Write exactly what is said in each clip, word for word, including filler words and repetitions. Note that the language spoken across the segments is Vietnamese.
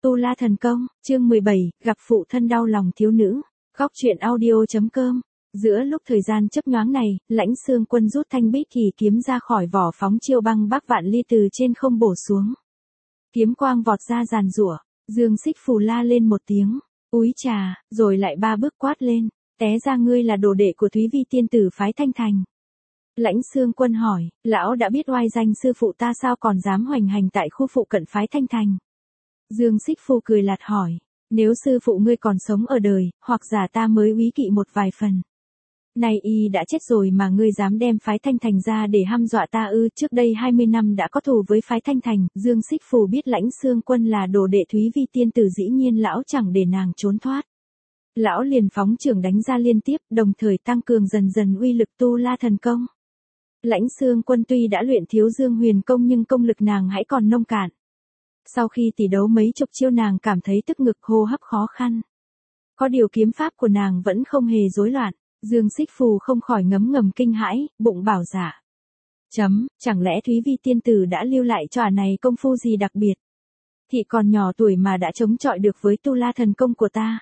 Tu La Thần Công, chương mười bảy, gặp phụ thân đau lòng thiếu nữ. Góc truyện audio.com. Giữa lúc thời gian chớp nhoáng này, Lãnh Xương Quân rút thanh bích kỳ kiếm ra khỏi vỏ, phóng chiêu băng bắc vạn ly từ trên không bổ xuống. Kiếm quang vọt ra giàn giụa, Dương Xích Phù la lên một tiếng, úi trà, rồi lại ba bước quát lên, té ra ngươi là đồ đệ của Thúy Vi tiên tử phái Thanh Thành. Lãnh Xương Quân hỏi, lão đã biết oai danh sư phụ ta sao còn dám hoành hành tại khu phụ cận phái Thanh Thành? Dương Xích Phù cười lạt hỏi, nếu sư phụ ngươi còn sống ở đời, hoặc giả ta mới úy kỵ một vài phần. Nay y đã chết rồi mà ngươi dám đem phái Thanh Thành ra để hăm dọa ta ư? Trước đây hai mươi năm đã có thù với phái Thanh Thành. Dương Xích Phù biết Lãnh Xương Quân là đồ đệ Thúy Vi tiên tử, dĩ nhiên lão chẳng để nàng trốn thoát. Lão liền phóng chưởng đánh ra liên tiếp, đồng thời tăng cường dần dần uy lực Tu La Thần Công. Lãnh Xương Quân tuy đã luyện thiếu Dương Huyền Công nhưng công lực nàng hãy còn nông cạn. Sau khi tỷ đấu mấy chục chiêu nàng cảm thấy tức ngực, hô hấp khó khăn. Có điều kiếm pháp của nàng vẫn không hề rối loạn. Dương Xích Phù không khỏi ngấm ngầm kinh hãi, bụng bảo dạ. Chấm, chẳng lẽ Thúy Vi tiên tử đã lưu lại cho ả này công phu gì đặc biệt? Thị còn nhỏ tuổi mà đã chống chọi được với Tu La Thần Công của ta.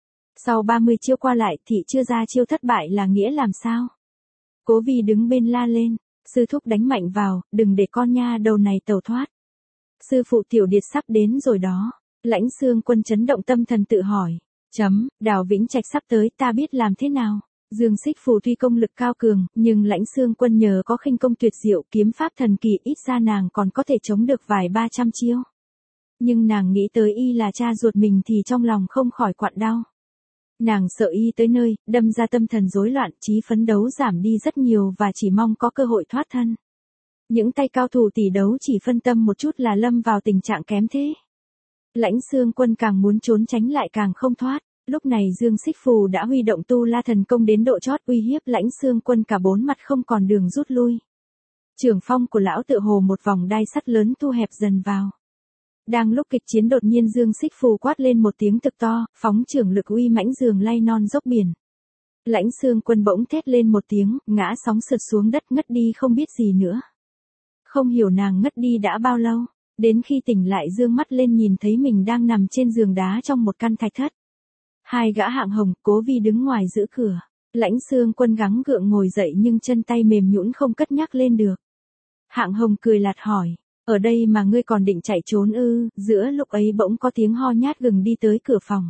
Sau ba mươi chiêu qua lại, thị chưa ra chiêu thất bại là nghĩa làm sao? Cố Vi đứng bên la lên, sư thúc đánh mạnh vào, đừng để con nha đầu này tẩu thoát. Sư phụ Tiểu Điệt sắp đến rồi đó. Lãnh Xương Quân chấn động tâm thần tự hỏi. Chấm, Đào Vĩnh Trạch sắp tới, ta biết làm thế nào? Dương Xích Phù tuy công lực cao cường, nhưng Lãnh Xương Quân nhờ có khinh công tuyệt diệu, kiếm pháp thần kỳ, ít ra nàng còn có thể chống được vài ba trăm chiêu. Nhưng nàng nghĩ tới y là cha ruột mình thì trong lòng không khỏi quặn đau. Nàng sợ y tới nơi, đâm ra tâm thần rối loạn, chí phấn đấu giảm đi rất nhiều và chỉ mong có cơ hội thoát thân. Những tay cao thủ tỷ đấu chỉ phân tâm một chút là lâm vào tình trạng kém thế. Lãnh Xương Quân càng muốn trốn tránh lại càng không thoát. Lúc này Dương Xích Phù đã huy động Tu La Thần Công đến độ chót, uy hiếp Lãnh Xương Quân cả bốn mặt không còn đường rút lui. Trường phong của lão tựa hồ một vòng đai sắt lớn thu hẹp dần vào. Đang lúc kịch chiến đột nhiên Dương Xích Phù quát lên một tiếng thực to, phóng trưởng lực uy mãnh dường lay non dốc biển. Lãnh Xương Quân bỗng thét lên một tiếng, ngã sóng sượt xuống đất ngất đi không biết gì nữa. Không hiểu nàng ngất đi đã bao lâu, đến khi tỉnh lại dương mắt lên nhìn thấy mình đang nằm trên giường đá trong một căn thạch thất. Hai gã hạng hồng, Cố Vi đứng ngoài giữ cửa. Lãnh Xương Quân gắng gượng ngồi dậy nhưng chân tay mềm nhũn không cất nhắc lên được. Hạng hồng cười lạt hỏi, ở đây mà ngươi còn định chạy trốn ư? Giữa lúc ấy bỗng có tiếng ho nhát gừng đi tới cửa phòng.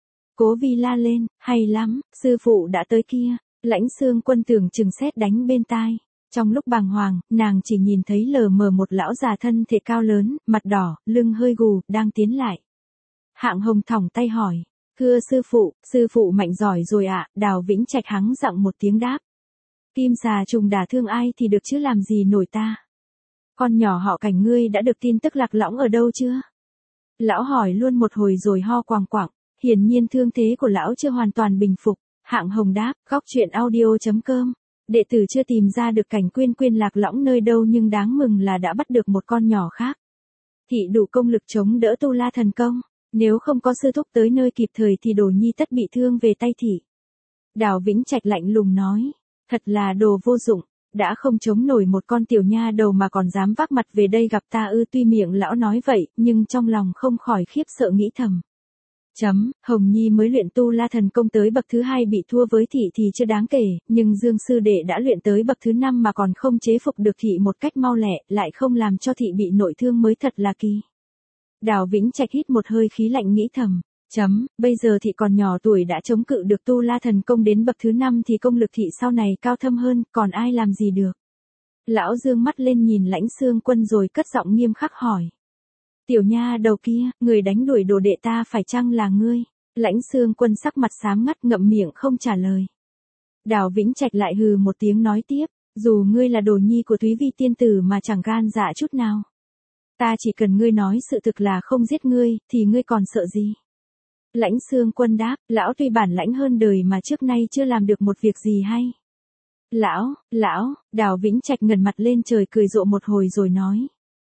Cố Vi la lên, hay lắm, sư phụ đã tới kia. Lãnh Xương Quân tưởng chừng sét đánh bên tai. Trong lúc bàng hoàng, nàng chỉ nhìn thấy lờ mờ một lão già thân thể cao lớn, mặt đỏ, lưng hơi gù, đang tiến lại. Hạng hồng thòng tay hỏi, thưa sư phụ, sư phụ mạnh giỏi rồi ạ. Đào Vĩnh Trạch hắng giọng một tiếng đáp. Kim xà trùng đả thương ai thì được chứ làm gì nổi ta. Con nhỏ họ Cảnh ngươi đã được tin tức Lạc Lõng ở đâu chưa? Lão hỏi luôn một hồi rồi ho quàng quạng, hiển nhiên thương thế của lão chưa hoàn toàn bình phục. Hạng hồng đáp, góc truyện audio.com. Đệ tử chưa tìm ra được Cảnh Quyên Quyên Lạc Lõng nơi đâu nhưng đáng mừng là đã bắt được một con nhỏ khác. Thị đủ công lực chống đỡ Tu La Thần Công. Nếu không có sư thúc tới nơi kịp thời thì Đồ Nhi tất bị thương về tay thị. Đào Vĩnh Trạch lạnh lùng nói, thật là đồ vô dụng, đã không chống nổi một con tiểu nha đầu mà còn dám vác mặt về đây gặp ta ư? Tuy miệng lão nói vậy, nhưng trong lòng không khỏi khiếp sợ nghĩ thầm. Chấm, Hồng Nhi mới luyện Tu La Thần Công tới bậc thứ hai bị thua với thị thì chưa đáng kể, nhưng Dương sư đệ đã luyện tới bậc thứ năm mà còn không chế phục được thị một cách mau lẹ, lại không làm cho thị bị nội thương mới thật là kỳ. Đào Vĩnh Trạch hít một hơi khí lạnh nghĩ thầm, chấm, bây giờ thị còn nhỏ tuổi đã chống cự được Tu La Thần Công đến bậc thứ năm thì công lực thị sau này cao thâm hơn, còn ai làm gì được. Lão dương mắt lên nhìn Lãnh Xương Quân rồi cất giọng nghiêm khắc hỏi. Tiểu nha đầu kia, người đánh đuổi đồ đệ ta phải chăng là ngươi? Lãnh Xương Quân sắc mặt xám ngắt ngậm miệng không trả lời. Đào Vĩnh Trạch lại hừ một tiếng nói tiếp, dù ngươi là đồ nhi của Thúy Vi tiên tử mà chẳng gan dạ chút nào. Ta chỉ cần ngươi nói sự thực là không giết ngươi, thì ngươi còn sợ gì? Lãnh Xương Quân đáp, lão tuy bản lãnh hơn đời mà trước nay chưa làm được một việc gì hay. Lão, lão, Đào Vĩnh Trạch ngẩng mặt lên trời cười rộ một hồi rồi nói.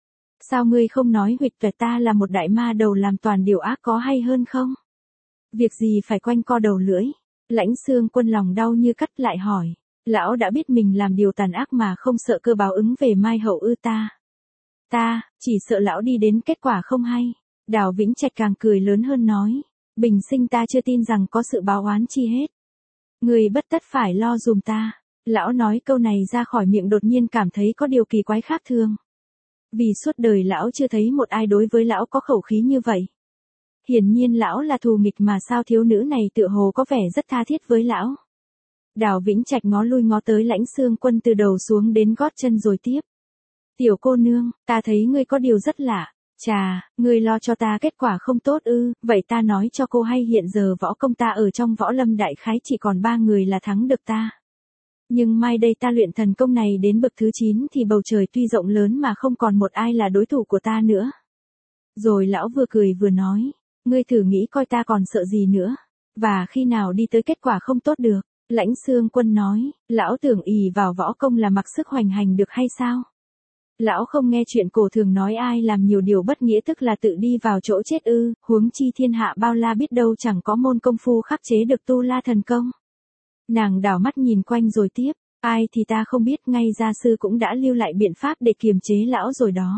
Sao ngươi không nói huỵch toẹt ta là một đại ma đầu làm toàn điều ác có hay hơn không? Việc gì phải quanh co đầu lưỡi? Lãnh Xương Quân lòng đau như cắt lại hỏi. Lão đã biết mình làm điều tàn ác mà không sợ cơ báo ứng về mai hậu ư? Ta. Ta, chỉ sợ lão đi đến kết quả không hay. Đào Vĩnh Trạch càng cười lớn hơn nói. Bình sinh ta chưa tin rằng có sự báo oán chi hết. Người bất tất phải lo dùm ta. Lão nói câu này ra khỏi miệng đột nhiên cảm thấy có điều kỳ quái khác thường. Vì suốt đời lão chưa thấy một ai đối với lão có khẩu khí như vậy. Hiển nhiên lão là thù nghịch mà sao thiếu nữ này tựa hồ có vẻ rất tha thiết với lão. Đào Vĩnh Trạch ngó lui ngó tới Lãnh Xương Quân từ đầu xuống đến gót chân rồi tiếp. Tiểu cô nương, ta thấy ngươi có điều rất lạ. Chà, ngươi lo cho ta kết quả không tốt ư, vậy ta nói cho cô hay hiện giờ võ công ta ở trong võ lâm đại khái chỉ còn ba người là thắng được ta. Nhưng mai đây ta luyện thần công này đến bậc thứ chín thì bầu trời tuy rộng lớn mà không còn một ai là đối thủ của ta nữa. Rồi lão vừa cười vừa nói, ngươi thử nghĩ coi ta còn sợ gì nữa, và khi nào đi tới kết quả không tốt được. Lãnh Xương Quân nói, lão tưởng ỷ vào võ công là mặc sức hoành hành được hay sao? Lão không nghe chuyện cổ thường nói ai làm nhiều điều bất nghĩa tức là tự đi vào chỗ chết ư, huống chi thiên hạ bao la biết đâu chẳng có môn công phu khắc chế được tu la thần công. Nàng đảo mắt nhìn quanh rồi tiếp, ai thì ta không biết, ngay gia sư cũng đã lưu lại biện pháp để kiềm chế lão rồi đó.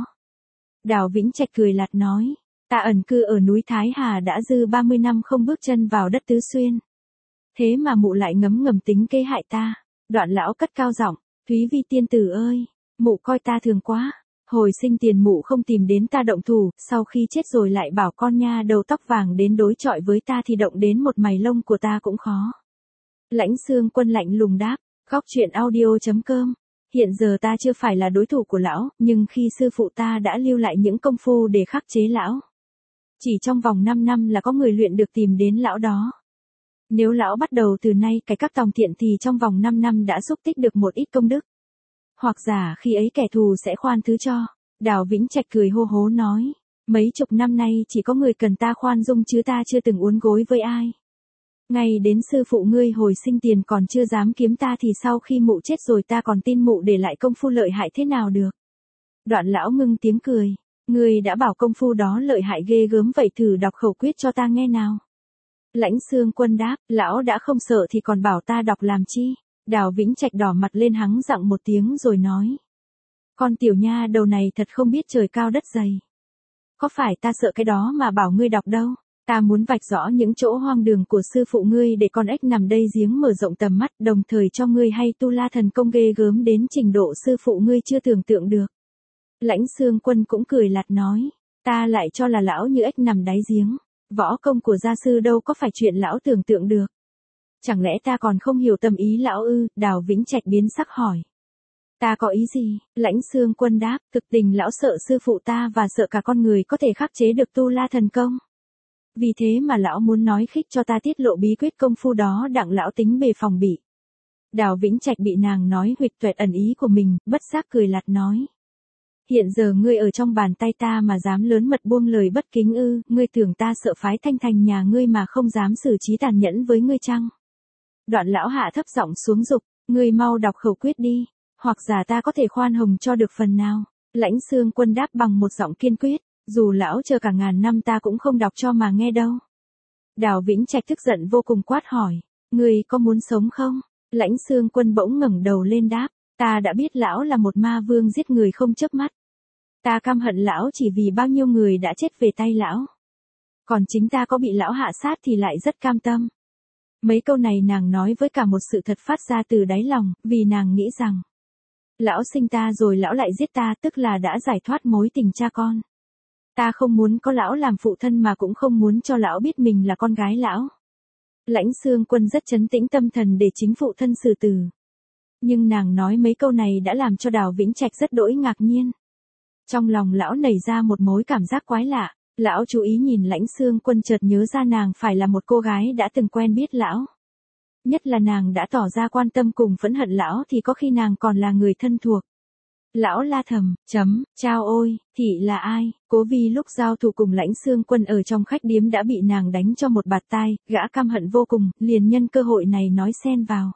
Đào Vĩnh Trạch cười lạt nói, ta ẩn cư ở núi Thái Hà đã dư ba mươi năm không bước chân vào đất Tứ Xuyên. Thế mà mụ lại ngấm ngầm tính kế hại ta. Đoạn lão cất cao giọng, Thúy Vi tiên tử ơi, mụ coi ta thường quá. Hồi sinh tiền mụ không tìm đến ta động thủ, sau khi chết rồi lại bảo con nha đầu tóc vàng đến đối chọi với ta thì động đến một mày lông của ta cũng khó. Lãnh Xương Quân lạnh lùng đáp, góc truyện audio chấm com. Hiện giờ ta chưa phải là đối thủ của lão, nhưng khi sư phụ ta đã lưu lại những công phu để khắc chế lão. Chỉ trong vòng năm năm là có người luyện được tìm đến lão đó. Nếu lão bắt đầu từ nay cải các tòng thiện thì trong vòng năm năm đã xúc tích được một ít công đức. Hoặc giả khi ấy kẻ thù sẽ khoan thứ cho. Đào Vĩnh Trạch cười hô hố nói, mấy chục năm nay chỉ có người cần ta khoan dung chứ ta chưa từng uốn gối với ai. Ngay đến sư phụ ngươi hồi sinh tiền còn chưa dám kiếm ta thì sau khi mụ chết rồi ta còn tin mụ để lại công phu lợi hại thế nào được. Đoạn lão ngưng tiếng cười, ngươi đã bảo công phu đó lợi hại ghê gớm vậy thử đọc khẩu quyết cho ta nghe nào. Lãnh Xương Quân đáp, lão đã không sợ thì còn bảo ta đọc làm chi. Đào Vĩnh Trạch đỏ mặt lên hắng giọng một tiếng rồi nói. Con tiểu nha đầu này thật không biết trời cao đất dày. Có phải ta sợ cái đó mà bảo ngươi đọc đâu. Ta muốn vạch rõ những chỗ hoang đường của sư phụ ngươi để con ếch nằm đây giếng mở rộng tầm mắt, đồng thời cho ngươi hay tu la thần công ghê gớm đến trình độ sư phụ ngươi chưa tưởng tượng được. Lãnh Xương Quân cũng cười lạt nói, ta lại cho là lão như ếch nằm đáy giếng. Võ công của gia sư đâu có phải chuyện lão tưởng tượng được. Chẳng lẽ ta còn không hiểu tâm ý lão ư? Đào Vĩnh Trạch biến sắc hỏi. Ta có ý gì? Lãnh Xương Quân đáp, thực tình lão sợ sư phụ ta và sợ cả con người có thể khắc chế được tu la thần công. Vì thế mà lão muốn nói khích cho ta tiết lộ bí quyết công phu đó đặng lão tính bề phòng bị. Đào Vĩnh Trạch bị nàng nói huỵch tuệt ẩn ý của mình, bất giác cười lạt nói. Hiện giờ ngươi ở trong bàn tay ta mà dám lớn mật buông lời bất kính ư, ngươi tưởng ta sợ phái Thanh Thành nhà ngươi mà không dám xử trí tàn nhẫn với ngươi chăng? Đoạn lão hạ thấp giọng xuống dục, ngươi mau đọc khẩu quyết đi, hoặc giả ta có thể khoan hồng cho được phần nào. Lãnh Xương Quân đáp bằng một giọng kiên quyết, dù lão chờ cả ngàn năm ta cũng không đọc cho mà nghe đâu. Đào Vĩnh Trạch tức giận vô cùng quát hỏi, ngươi có muốn sống không? Lãnh Xương Quân bỗng ngẩng đầu lên đáp, ta đã biết lão là một ma vương giết người không chớp mắt. Ta căm hận lão chỉ vì bao nhiêu người đã chết về tay lão. Còn chính ta có bị lão hạ sát thì lại rất cam tâm. Mấy câu này nàng nói với cả một sự thật phát ra từ đáy lòng, vì nàng nghĩ rằng lão sinh ta rồi lão lại giết ta, tức là đã giải thoát mối tình cha con. Ta không muốn có lão làm phụ thân mà cũng không muốn cho lão biết mình là con gái lão. Lãnh Xương Quân rất trấn tĩnh tâm thần để chính phụ thân xử tử. Nhưng nàng nói mấy câu này đã làm cho Đào Vĩnh Trạch rất đỗi ngạc nhiên. Trong lòng lão nảy ra một mối cảm giác quái lạ, lão chú ý nhìn Lãnh Xương Quân chợt nhớ ra nàng phải là một cô gái đã từng quen biết lão. Nhất là nàng đã tỏ ra quan tâm cùng phẫn hận lão thì có khi nàng còn là người thân thuộc. Lão la thầm, chấm, chao ôi, thị là ai? Cố Vi lúc giao thủ cùng Lãnh Xương Quân ở trong khách điếm đã bị nàng đánh cho một bạt tai, gã căm hận vô cùng, liền nhân cơ hội này nói xen vào.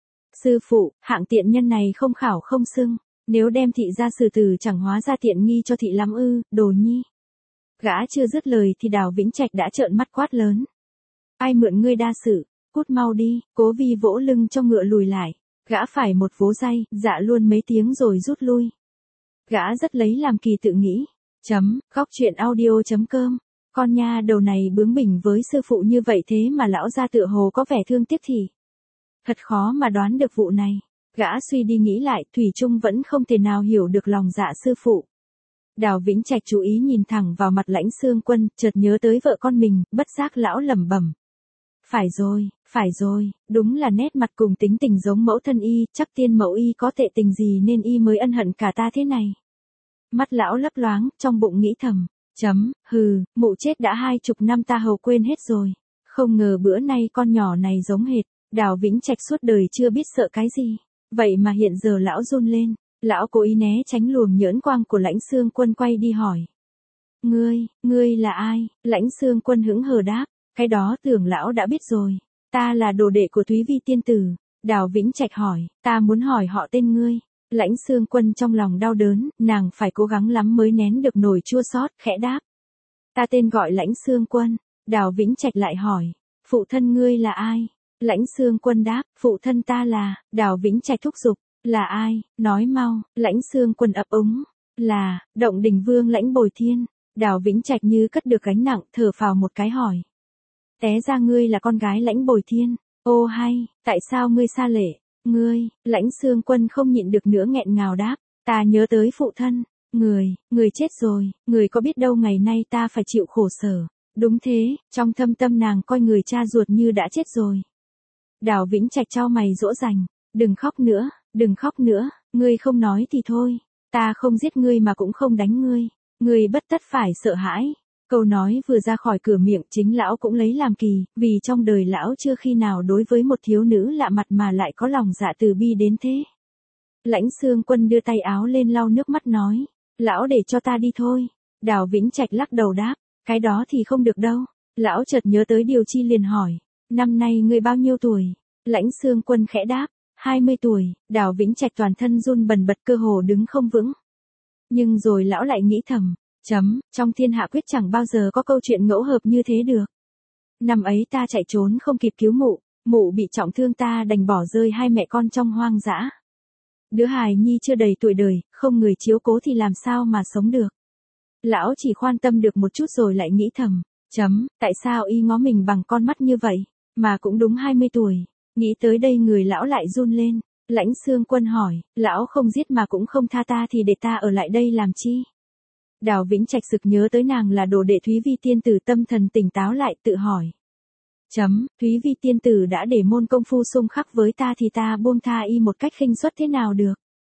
Sư phụ, hạng tiện nhân này không khảo không xưng, nếu đem thị ra xử tử chẳng hóa ra tiện nghi cho thị lắm ư, đồ nhi. Gã chưa dứt lời thì Đào Vĩnh Trạch đã trợn mắt quát lớn. Ai mượn ngươi đa sự, cút mau đi, Cố Vi vỗ lưng cho ngựa lùi lại. Gã phải một vố day, dạ luôn mấy tiếng rồi rút lui. Gã rất lấy làm kỳ tự nghĩ. Chấm, góc truyện audio chấm com Con nha đầu này bướng bỉnh với sư phụ như vậy thế mà lão gia tựa hồ có vẻ thương tiếc thì. Thật khó mà đoán được vụ này. Gã suy đi nghĩ lại, thủy chung vẫn không thể nào hiểu được lòng dạ sư phụ. Đào Vĩnh Trạch chú ý nhìn thẳng vào mặt Lãnh Xương Quân, chợt nhớ tới vợ con mình, bất giác lão lẩm bẩm. Phải rồi, phải rồi, đúng là nét mặt cùng tính tình giống mẫu thân y, chắc tiên mẫu y có tệ tình gì nên y mới ân hận cả ta thế này. Mắt lão lấp loáng, trong bụng nghĩ thầm, chấm, hừ, mụ chết đã hai chục năm ta hầu quên hết rồi. Không ngờ bữa nay con nhỏ này giống hệt, Đào Vĩnh Trạch suốt đời chưa biết sợ cái gì. Vậy mà hiện giờ lão run lên, lão cố ý né tránh luồng nhỡn quang của Lãnh Xương Quân quay đi hỏi. Ngươi, ngươi là ai? Lãnh Xương Quân hững hờ đáp, cái đó tưởng lão đã biết rồi. Ta là đồ đệ của Thúy Vi tiên tử. Đào Vĩnh Trạch hỏi, ta muốn hỏi họ tên ngươi. Lãnh Xương Quân trong lòng đau đớn, nàng phải cố gắng lắm mới nén được nỗi chua xót, khẽ đáp. Ta tên gọi Lãnh Xương Quân. Đào Vĩnh Trạch lại hỏi, phụ thân ngươi là ai? Lãnh Xương Quân đáp, phụ thân ta là. Đào Vĩnh Trạch thúc giục, là ai, nói mau. Lãnh Xương Quân ấp úng, là Động Đình Vương Lãnh Bồi Thiên. Đào Vĩnh Trạch như cất được gánh nặng, thở phào một cái hỏi. Té ra ngươi là con gái Lãnh Bồi Thiên. Ô hay, tại sao ngươi xa lệ? Ngươi, Lãnh Xương Quân không nhịn được nữa nghẹn ngào đáp, ta nhớ tới phụ thân. Người, người chết rồi, người có biết đâu ngày nay ta phải chịu khổ sở. Đúng thế, trong thâm tâm nàng coi người cha ruột như đã chết rồi. Đào Vĩnh Trạch chau mày dỗ dành, đừng khóc nữa, đừng khóc nữa, ngươi không nói thì thôi, ta không giết ngươi mà cũng không đánh ngươi, ngươi bất tất phải sợ hãi. Câu nói vừa ra khỏi cửa miệng chính lão cũng lấy làm kỳ, vì trong đời lão chưa khi nào đối với một thiếu nữ lạ mặt mà lại có lòng dạ từ bi đến thế. Lãnh Xương Quân đưa tay áo lên lau nước mắt nói, lão để cho ta đi thôi. Đào Vĩnh Trạch lắc đầu đáp, cái đó thì không được đâu. Lão chợt nhớ tới điều chi liền hỏi, năm nay ngươi bao nhiêu tuổi? Lãnh Xương Quân khẽ đáp, hai mươi tuổi. Đào Vĩnh Trạch toàn thân run bần bật cơ hồ đứng không vững. Nhưng rồi lão lại nghĩ thầm, chấm, trong thiên hạ quyết chẳng bao giờ có câu chuyện ngẫu hợp như thế được. Năm ấy ta chạy trốn không kịp cứu mụ, mụ bị trọng thương ta đành bỏ rơi hai mẹ con trong hoang dã. Đứa hài nhi chưa đầy tuổi đời, không người chiếu cố thì làm sao mà sống được. Lão chỉ khoan tâm được một chút rồi lại nghĩ thầm, chấm, tại sao y ngó mình bằng con mắt như vậy, mà cũng đúng hai mươi tuổi. Nghĩ tới đây người lão lại run lên. Lãnh Xương Quân hỏi, lão không giết mà cũng không tha ta thì để ta ở lại đây làm chi? Đào Vĩnh Trạch sực nhớ tới nàng là đồ đệ Thúy Vi tiên tử, tâm thần tỉnh táo lại tự hỏi. Chấm, Thúy Vi tiên tử đã để môn công phu xung khắc với ta thì ta buông tha y một cách khinh suất thế nào được?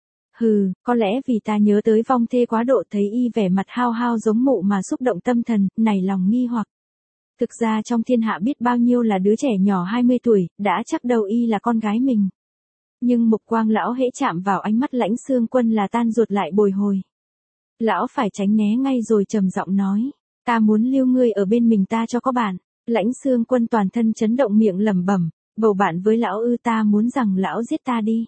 Hừ, có lẽ vì ta nhớ tới vong thê quá độ thấy y vẻ mặt hao hao giống mụ mà xúc động tâm thần, nảy lòng nghi hoặc. Thực ra trong thiên hạ biết bao nhiêu là đứa trẻ nhỏ hai mươi tuổi, đã chắc đâu y là con gái mình. Nhưng mục quang lão hễ chạm vào ánh mắt Lãnh Xương Quân là tan ruột lại bồi hồi. Lão phải tránh né ngay rồi trầm giọng nói, ta muốn lưu ngươi ở bên mình ta cho có bạn. Lãnh Xương Quân toàn thân chấn động miệng lẩm bẩm, bầu bạn với lão ư, ta muốn rằng lão giết ta đi.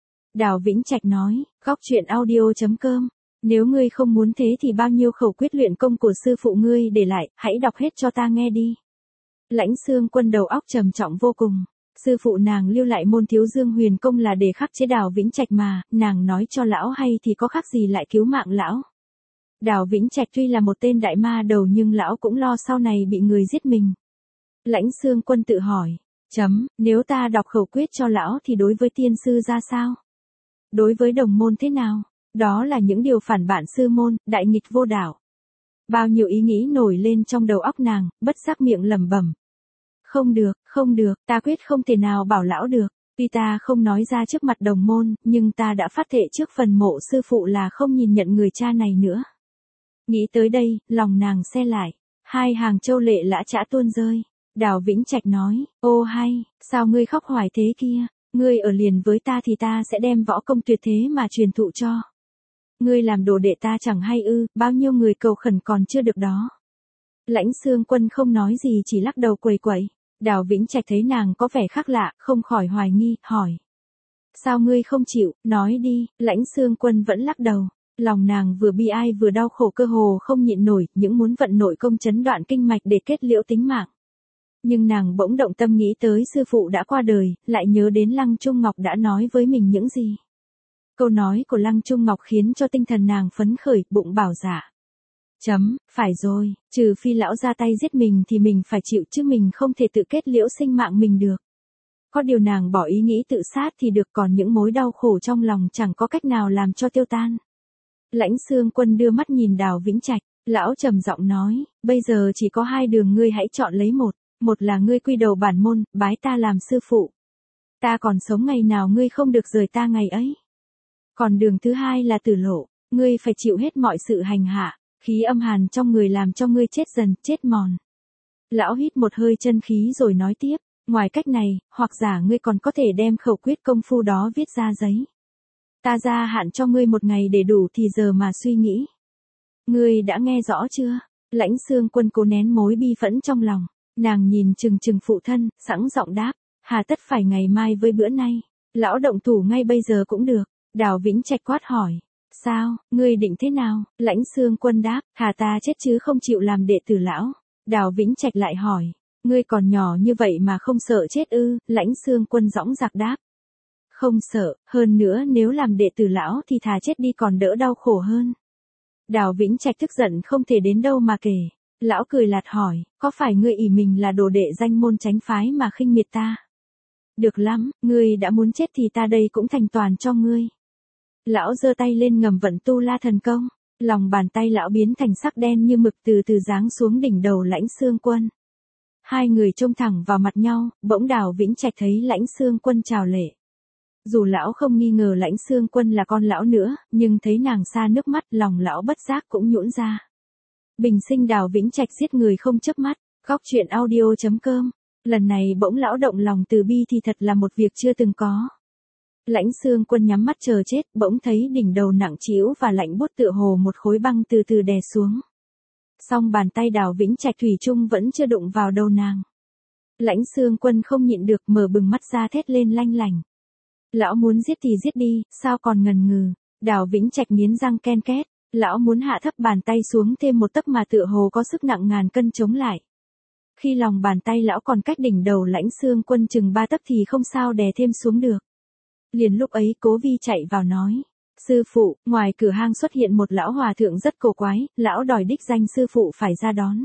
Đào Vĩnh Trạch nói, góc truyện audio chấm com, nếu ngươi không muốn thế thì bao nhiêu khẩu quyết luyện công của sư phụ ngươi để lại, hãy đọc hết cho ta nghe đi. Lãnh Xương Quân đầu óc trầm trọng vô cùng. Sư phụ nàng lưu lại môn Thiếu Dương Huyền công là để khắc chế Đào Vĩnh Trạch mà, nàng nói cho lão hay thì có khác gì lại cứu mạng lão. Đào Vĩnh Trạch tuy là một tên đại ma đầu nhưng lão cũng lo sau này bị người giết mình. Lãnh Xương Quân tự hỏi, chấm, nếu ta đọc khẩu quyết cho lão thì đối với tiên sư ra sao? Đối với đồng môn thế nào? Đó là những điều phản bản sư môn, đại nghịch vô đạo. Bao nhiêu ý nghĩ nổi lên trong đầu óc nàng, bất giác miệng lẩm bẩm. Không được, không được, ta quyết không thể nào bảo lão được. Tuy ta không nói ra trước mặt đồng môn, nhưng ta đã phát thệ trước phần mộ sư phụ là không nhìn nhận người cha này nữa. Nghĩ tới đây, lòng nàng se lại. Hai hàng châu lệ lã chã tuôn rơi. Đào Vĩnh Trạch nói, ô hay, sao ngươi khóc hoài thế kia? Ngươi ở liền với ta thì ta sẽ đem võ công tuyệt thế mà truyền thụ cho. Ngươi làm đồ đệ ta chẳng hay ư, bao nhiêu người cầu khẩn còn chưa được đó. Lãnh Xương Quân không nói gì chỉ lắc đầu quẩy quẩy. Đào Vĩnh Trạch thấy nàng có vẻ khác lạ, không khỏi hoài nghi, hỏi. Sao ngươi không chịu, nói đi. Lãnh Xương Quân vẫn lắc đầu. Lòng nàng vừa bi ai vừa đau khổ cơ hồ không nhịn nổi, những muốn vận nội công chấn đoạn kinh mạch để kết liễu tính mạng. Nhưng nàng bỗng động tâm nghĩ tới sư phụ đã qua đời, lại nhớ đến Lăng Trung Ngọc đã nói với mình những gì. Câu nói của Lăng Trung Ngọc khiến cho tinh thần nàng phấn khởi, bụng bảo dạ. Chấm, phải rồi, trừ phi lão ra tay giết mình thì mình phải chịu chứ mình không thể tự kết liễu sinh mạng mình được. Có điều nàng bỏ ý nghĩ tự sát thì được, còn những mối đau khổ trong lòng chẳng có cách nào làm cho tiêu tan. Lãnh Xương Quân đưa mắt nhìn Đào Vĩnh Trạch, lão trầm giọng nói, bây giờ chỉ có hai đường, ngươi hãy chọn lấy một, một là ngươi quy đầu bản môn, bái ta làm sư phụ. Ta còn sống ngày nào ngươi không được rời ta ngày ấy. Còn đường thứ hai là tử lộ, ngươi phải chịu hết mọi sự hành hạ, khí âm hàn trong người làm cho ngươi chết dần, chết mòn. Lão hít một hơi chân khí rồi nói tiếp, ngoài cách này, hoặc giả ngươi còn có thể đem khẩu quyết công phu đó viết ra giấy. Ta gia hạn cho ngươi một ngày để đủ thì giờ mà suy nghĩ. Ngươi đã nghe rõ chưa? Lãnh Xương Quân cố nén mối bi phẫn trong lòng, nàng nhìn chừng chừng phụ thân, sẵn giọng đáp, hà tất phải ngày mai với bữa nay, lão động thủ ngay bây giờ cũng được. Đào Vĩnh Trạch quát hỏi, sao, ngươi định thế nào? Lãnh Xương Quân đáp, hà ta chết chứ không chịu làm đệ tử lão. Đào Vĩnh Trạch lại hỏi, ngươi còn nhỏ như vậy mà không sợ chết ư? Lãnh Xương Quân dõng dạc đáp, không sợ, hơn nữa nếu làm đệ tử lão thì thà chết đi còn đỡ đau khổ hơn. Đào Vĩnh Trạch tức giận không thể đến đâu mà kể. Lão cười lạt hỏi, có phải ngươi ỷ mình là đồ đệ danh môn chánh phái mà khinh miệt ta? Được lắm, ngươi đã muốn chết thì ta đây cũng thành toàn cho ngươi. Lão giơ tay lên ngầm vận tu la thần công, lòng bàn tay lão biến thành sắc đen như mực từ từ giáng xuống đỉnh đầu Lãnh Xương Quân. Hai người trông thẳng vào mặt nhau, bỗng Đào Vĩnh Trạch thấy Lãnh Xương Quân trào lệ. Dù lão không nghi ngờ Lãnh Xương Quân là con lão nữa, nhưng thấy nàng xa nước mắt, lòng lão bất giác cũng nhũn ra. Bình sinh Đào Vĩnh Trạch giết người không chớp mắt. Góc truyện audio chấm com. Lần này bỗng lão động lòng từ bi thì thật là một việc chưa từng có. Lãnh Xương Quân nhắm mắt chờ chết, bỗng thấy đỉnh đầu nặng trĩu và lạnh buốt tựa hồ một khối băng từ từ đè xuống. Song bàn tay Đào Vĩnh Trạch thủy chung vẫn chưa đụng vào đầu nàng. Lãnh Xương Quân không nhịn được mở bừng mắt ra thét lên lanh lảnh. Lão muốn giết thì giết đi, sao còn ngần ngừ? Đào Vĩnh Trạch nghiến răng ken két, lão muốn hạ thấp bàn tay xuống thêm một tấc mà tựa hồ có sức nặng ngàn cân chống lại. Khi lòng bàn tay lão còn cách đỉnh đầu Lãnh Xương Quân chừng ba tấc thì không sao đè thêm xuống được. Liền lúc ấy Cố Vi chạy vào nói, sư phụ, ngoài cửa hang xuất hiện một lão hòa thượng rất cổ quái, lão đòi đích danh sư phụ phải ra đón.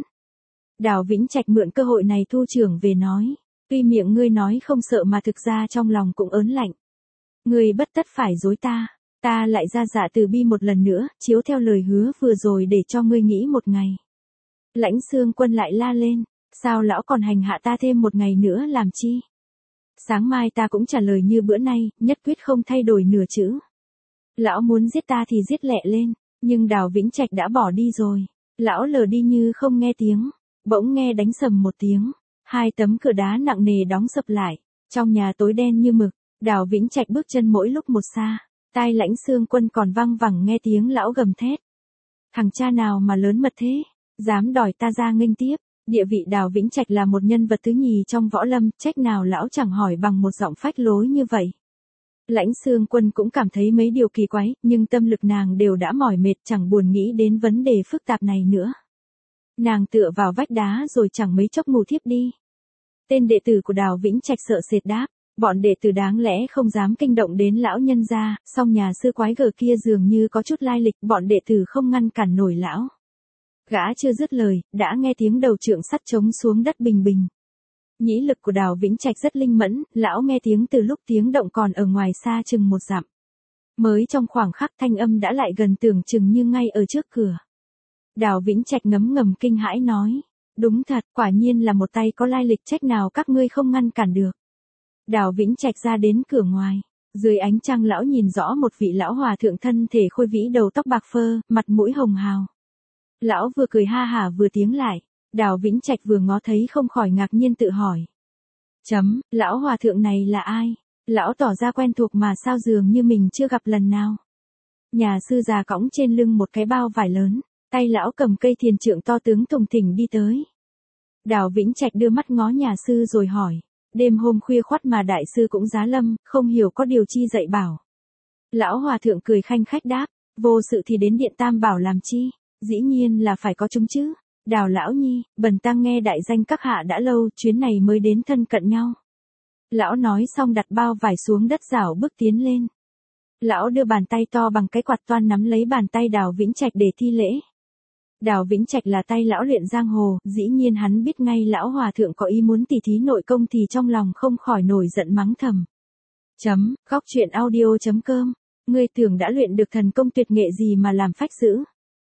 Đào Vĩnh Trạch mượn cơ hội này thu trưởng về nói, tuy miệng ngươi nói không sợ mà thực ra trong lòng cũng ớn lạnh. Ngươi bất tất phải dối ta, ta lại ra dạ từ bi một lần nữa, chiếu theo lời hứa vừa rồi để cho ngươi nghỉ một ngày. Lãnh Xương Quân lại la lên, sao lão còn hành hạ ta thêm một ngày nữa làm chi? Sáng mai ta cũng trả lời như bữa nay, nhất quyết không thay đổi nửa chữ. Lão muốn giết ta thì giết lẹ lên, nhưng Đào Vĩnh Trạch đã bỏ đi rồi. Lão lờ đi như không nghe tiếng, bỗng nghe đánh sầm một tiếng, hai tấm cửa đá nặng nề đóng sập lại, trong nhà tối đen như mực. Đào Vĩnh Trạch bước chân mỗi lúc một xa, tai Lãnh Xương Quân còn văng vẳng nghe tiếng lão gầm thét. Thằng cha nào mà lớn mật thế, dám đòi ta ra nghênh tiếp. Địa vị Đào Vĩnh Trạch là một nhân vật thứ nhì trong võ lâm, trách nào lão chẳng hỏi bằng một giọng phách lối như vậy. Lãnh Xương Quân cũng cảm thấy mấy điều kỳ quái, nhưng tâm lực nàng đều đã mỏi mệt, chẳng buồn nghĩ đến vấn đề phức tạp này nữa. Nàng tựa vào vách đá rồi chẳng mấy chốc ngủ thiếp đi. Tên đệ tử của Đào Vĩnh Trạch sợ sệt đáp, bọn đệ tử đáng lẽ không dám kinh động đến lão nhân gia, song nhà sư quái gở kia dường như có chút lai lịch, bọn đệ tử không ngăn cản nổi lão. Gã chưa dứt lời, đã nghe tiếng đầu trượng sắt trống xuống đất bình bình. Nhĩ lực của Đào Vĩnh Trạch rất linh mẫn, lão nghe tiếng từ lúc tiếng động còn ở ngoài xa chừng một dặm. Mới trong khoảng khắc thanh âm đã lại gần tưởng chừng như ngay ở trước cửa. Đào Vĩnh Trạch ngấm ngầm kinh hãi nói, đúng thật, quả nhiên là một tay có lai lịch, trách nào các ngươi không ngăn cản được. Đào Vĩnh Trạch ra đến cửa ngoài, dưới ánh trăng lão nhìn rõ một vị lão hòa thượng thân thể khôi vĩ, đầu tóc bạc phơ, mặt mũi hồng hào. Lão vừa cười ha hả vừa tiếng lại, Đào Vĩnh Trạch vừa ngó thấy không khỏi ngạc nhiên tự hỏi. Chấm, lão hòa thượng này là ai? Lão tỏ ra quen thuộc mà sao dường như mình chưa gặp lần nào. Nhà sư già cõng trên lưng một cái bao vải lớn, tay lão cầm cây thiền trượng to tướng thùng thình đi tới. Đào Vĩnh Trạch đưa mắt ngó nhà sư rồi hỏi, đêm hôm khuya khoắt mà đại sư cũng giá lâm, không hiểu có điều chi dạy bảo. Lão hòa thượng cười khanh khách đáp, vô sự thì đến điện Tam Bảo làm chi? Dĩ nhiên là phải có chúng chứ. Đào lão nhi, bần tăng nghe đại danh các hạ đã lâu, chuyến này mới đến thân cận nhau. Lão nói xong đặt bao vải xuống đất rảo bước tiến lên. Lão đưa bàn tay to bằng cái quạt toan nắm lấy bàn tay Đào Vĩnh Trạch để thi lễ. Đào Vĩnh Trạch là tay lão luyện giang hồ, dĩ nhiên hắn biết ngay lão hòa thượng có ý muốn tỉ thí nội công thì trong lòng không khỏi nổi giận mắng thầm. Chấm, góc truyện audio chấm com, ngươi tưởng đã luyện được thần công tuyệt nghệ gì mà làm phách dữ.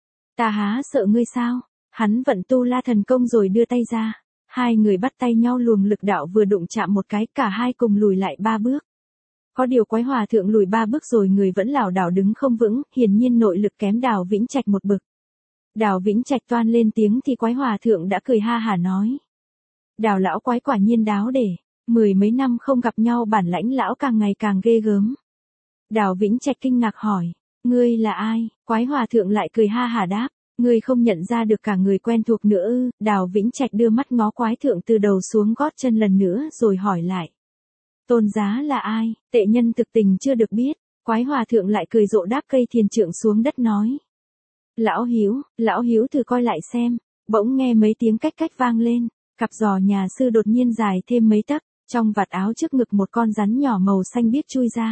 Ta há sợ ngươi sao? Hắn vận tu la thần công rồi đưa tay ra. Hai người bắt tay nhau, luồng lực đạo vừa đụng chạm một cái, cả hai cùng lùi lại ba bước. Có điều Quái hòa thượng lùi ba bước rồi người vẫn lảo đảo đứng không vững, hiển nhiên nội lực kém Đào Vĩnh Trạch một bậc. Đào Vĩnh Trạch toan lên tiếng thì Quái hòa thượng đã cười ha hả nói. Đào lão quái quả nhiên đáo để, mười mấy năm không gặp nhau bản lãnh lão càng ngày càng ghê gớm. Đào Vĩnh Trạch kinh ngạc hỏi, ngươi là ai? Quái hòa thượng lại cười ha hả đáp, ngươi không nhận ra được cả người quen thuộc nữa ư? Đào Vĩnh Trạch đưa mắt ngó quái thượng từ đầu xuống gót chân lần nữa rồi hỏi lại. Tôn giá là ai? Tệ nhân thực tình chưa được biết. Quái hòa thượng lại cười rộ đáp cây thiền trượng xuống đất nói. Lão Hiếu, lão Hiếu thử coi lại xem. Bỗng nghe mấy tiếng cách cách vang lên, cặp giò nhà sư đột nhiên dài thêm mấy tấc, trong vạt áo trước ngực một con rắn nhỏ màu xanh biếc chui ra.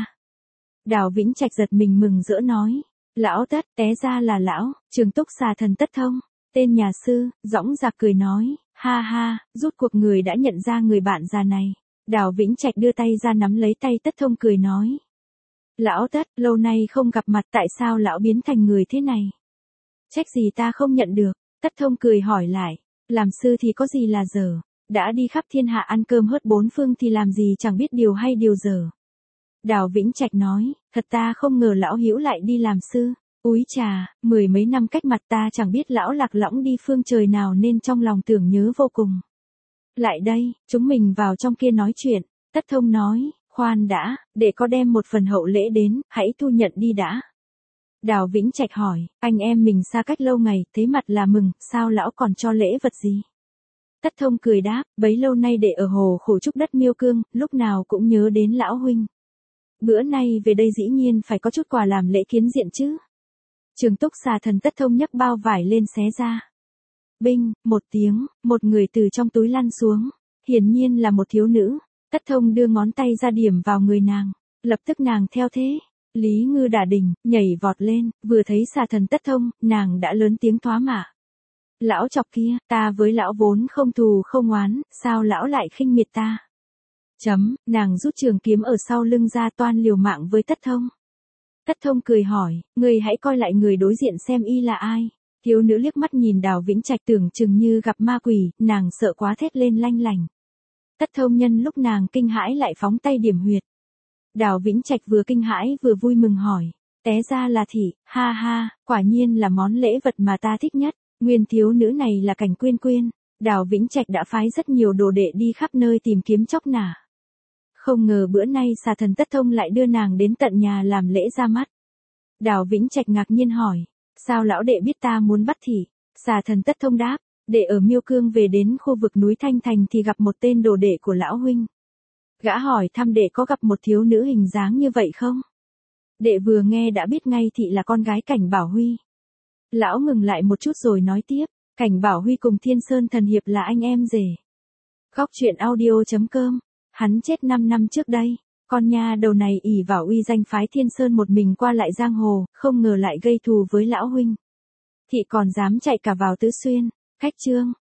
Đào Vĩnh Trạch giật mình mừng rỡ nói. Lão Tất, té ra là lão, Trường Túc xà thần Tất Thông, tên nhà sư. Dõng dạc cười nói, ha ha, rút cuộc người đã nhận ra người bạn già này. Đào Vĩnh Trạch đưa tay ra nắm lấy tay Tất Thông cười nói. Lão Tất, lâu nay không gặp mặt, tại sao lão biến thành người thế này? Trách gì ta không nhận được? Tất Thông cười hỏi lại, làm sư thì có gì là dở, đã đi khắp thiên hạ ăn cơm hớt bốn phương thì làm gì chẳng biết điều hay điều dở. Đào Vĩnh Trạch nói, thật ta không ngờ lão Hiếu lại đi làm sư. Úi chà, mười mấy năm cách mặt ta chẳng biết lão lạc lõng đi phương trời nào nên trong lòng tưởng nhớ vô cùng. Lại đây, chúng mình vào trong kia nói chuyện. Tất Thông nói, khoan đã, để có đem một phần hậu lễ đến, hãy thu nhận đi đã. Đào Vĩnh Trạch hỏi, anh em mình xa cách lâu ngày, thấy mặt là mừng, sao lão còn cho lễ vật gì? Tất Thông cười đáp, bấy lâu nay để ở hồ khổ trúc đất Miêu Cương, lúc nào cũng nhớ đến lão huynh. Bữa nay về đây dĩ nhiên phải có chút quà làm lễ kiến diện chứ. Trường Túc xà thần Tất Thông nhấc bao vải lên xé ra. Binh, một tiếng, một người từ trong túi lăn xuống. Hiển nhiên là một thiếu nữ. Tất Thông đưa ngón tay ra điểm vào người nàng. Lập tức nàng theo thế. Lý Ngư đả đỉnh, nhảy vọt lên, vừa thấy xà thần Tất Thông, nàng đã lớn tiếng thoá mạ. Lão chọc kia, ta với lão vốn không thù không oán, sao lão lại khinh miệt ta? Chấm, nàng rút trường kiếm ở sau lưng ra toan liều mạng với Tất Thông. Tất Thông cười hỏi, người hãy coi lại người đối diện xem y là ai. Thiếu nữ liếc mắt nhìn Đào Vĩnh Trạch tưởng chừng như gặp ma quỷ, nàng sợ quá thét lên lanh lành. Tất Thông nhân lúc nàng kinh hãi lại phóng tay điểm huyệt. Đào Vĩnh Trạch vừa kinh hãi vừa vui mừng hỏi, té ra là thị, ha ha, quả nhiên là món lễ vật mà ta thích nhất. Nguyên thiếu nữ này là Cảnh Quyên Quyên. Đào Vĩnh Trạch đã phái rất nhiều đồ đệ đi khắp nơi tìm kiếm chóc nả. Không ngờ bữa nay xà thần Tất Thông lại đưa nàng đến tận nhà làm lễ ra mắt. Đào Vĩnh Trạch ngạc nhiên hỏi, sao lão đệ biết ta muốn bắt thị? Xà thần Tất Thông đáp, đệ ở Miêu Cương về đến khu vực núi Thanh Thành thì gặp một tên đồ đệ của lão huynh. Gã hỏi thăm đệ có gặp một thiếu nữ hình dáng như vậy không? Đệ vừa nghe đã biết ngay thị là con gái Cảnh Bảo Huy. Lão ngừng lại một chút rồi nói tiếp, Cảnh Bảo Huy cùng Thiên Sơn Thần Hiệp là anh em rể. Góc truyện audio chấm com, hắn chết năm năm trước đây, con nha đầu này ỷ vào uy danh phái Thiên Sơn một mình qua lại giang hồ, không ngờ lại gây thù với lão huynh. Thị còn dám chạy cả vào Tứ Xuyên, khách trương,